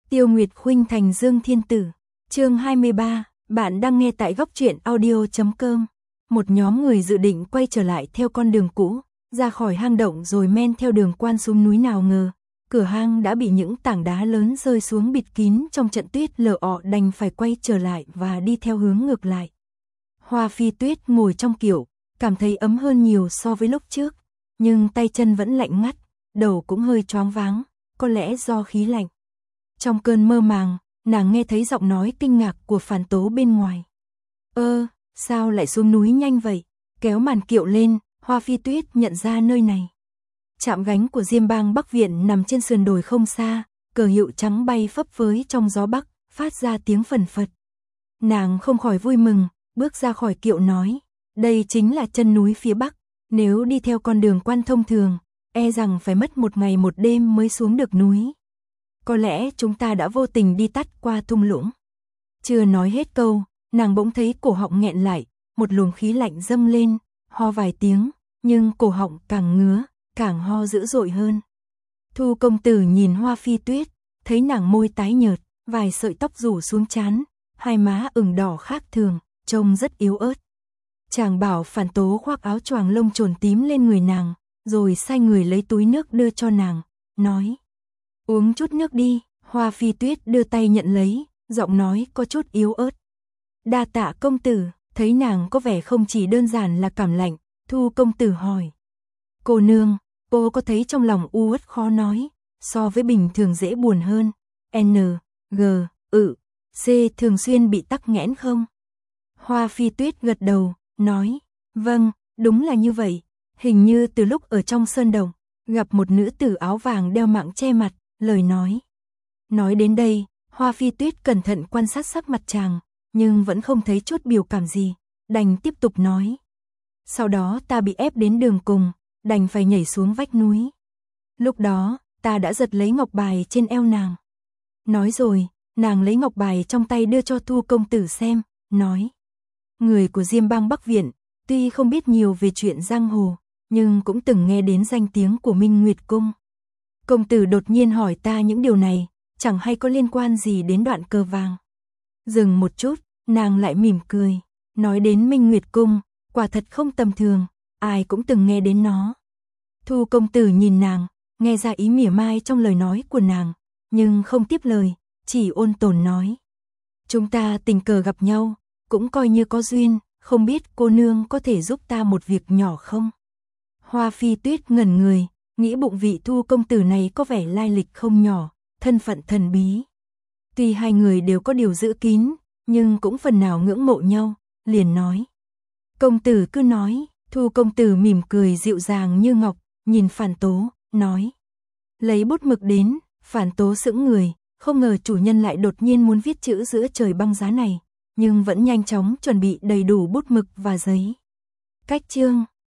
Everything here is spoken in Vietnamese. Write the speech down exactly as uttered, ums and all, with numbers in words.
Tiêu Nguyệt Khuynh thành Dương Thiên Tử. Chương hai mươi ba, bạn đang nghe tại góc truyện audio chấm com. Một nhóm người dự định quay trở lại theo con đường cũ, ra khỏi hang động rồi men theo đường quan xuống núi, nào ngờ cửa hang đã bị những tảng đá lớn rơi xuống bịt kín trong trận tuyết lở ọ, đành phải quay trở lại và đi theo hướng ngược lại. Hoa Phi Tuyết ngồi trong kiệu, cảm thấy ấm hơn nhiều so với lúc trước, nhưng tay chân vẫn lạnh ngắt, đầu cũng hơi choáng váng, có lẽ do khí lạnh. Trong cơn mơ màng, nàng nghe thấy giọng nói kinh ngạc của Phản Tố bên ngoài. Ơ, sao lại xuống núi nhanh vậy? Kéo màn kiệu lên, Hoa Phi Tuyết nhận ra nơi này. Trạm gánh của Diêm Bang Bắc Viện nằm trên sườn đồi không xa, cờ hiệu trắng bay phấp phới trong gió bắc, phát ra tiếng phần phật. Nàng không khỏi vui mừng, bước ra khỏi kiệu nói, đây chính là chân núi phía bắc, nếu đi theo con đường quan thông thường, e rằng phải mất một ngày một đêm mới xuống được núi. Có lẽ chúng ta đã vô tình đi tắt qua thung lũng. Chưa nói hết câu, nàng bỗng thấy cổ họng nghẹn lại, một luồng khí lạnh dâng lên, ho vài tiếng, nhưng cổ họng càng ngứa, càng ho dữ dội hơn. Thu công tử nhìn Hoa Phi Tuyết, thấy nàng môi tái nhợt, vài sợi tóc rủ xuống trán, hai má ửng đỏ khác thường, trông rất yếu ớt. Chàng bảo Phản Tố khoác áo choàng lông trồn tím lên người nàng, rồi sai người lấy túi nước đưa cho nàng, nói: uống chút nước đi. Hoa Phi Tuyết đưa tay nhận lấy, giọng nói có chút yếu ớt. Đa tạ công tử. Thấy nàng có vẻ không chỉ đơn giản là cảm lạnh, Thu công tử hỏi: cô nương, cô có thấy trong lòng u uất khó nói, so với bình thường dễ buồn hơn, N, G, ự, C thường xuyên bị tắc nghẽn không? Hoa Phi Tuyết gật đầu, nói: vâng, đúng là như vậy. Hình như từ lúc ở trong sơn động, gặp một nữ tử áo vàng đeo mạng che mặt, lời nói. Nói đến đây, Hoa Phi Tuyết cẩn thận quan sát sắc mặt chàng, nhưng vẫn không thấy chút biểu cảm gì, đành tiếp tục nói. Sau đó ta bị ép đến đường cùng, đành phải nhảy xuống vách núi. Lúc đó, ta đã giật lấy ngọc bài trên eo nàng. Nói rồi, nàng lấy ngọc bài trong tay đưa cho Thu công tử xem, nói: người của Diêm Bang Bắc Viện, tuy không biết nhiều về chuyện giang hồ, nhưng cũng từng nghe đến danh tiếng của Minh Nguyệt Cung. Công tử đột nhiên hỏi ta những điều này, chẳng hay có liên quan gì đến đoạn cờ vàng. Dừng một chút, nàng lại mỉm cười, nói đến Minh Nguyệt Cung, quả thật không tầm thường, ai cũng từng nghe đến nó. Thu công tử nhìn nàng, nghe ra ý mỉa mai trong lời nói của nàng, nhưng không tiếp lời, chỉ ôn tồn nói: chúng ta tình cờ gặp nhau, cũng coi như có duyên, không biết cô nương có thể giúp ta một việc nhỏ không? Hoa Phi Tuyết ngẩn người, nghĩ bụng vị Thu công tử này có vẻ lai lịch không nhỏ, thân phận thần bí. Tuy hai người đều có điều giữ kín, nhưng cũng phần nào ngưỡng mộ nhau, liền nói: công tử cứ nói. Thu công tử mỉm cười dịu dàng như ngọc, nhìn Phản Tố, nói: lấy bút mực đến. Phản Tố sững người, không ngờ chủ nhân lại đột nhiên muốn viết chữ giữa trời băng giá này, nhưng vẫn nhanh chóng chuẩn bị đầy đủ bút mực và giấy. Cách chương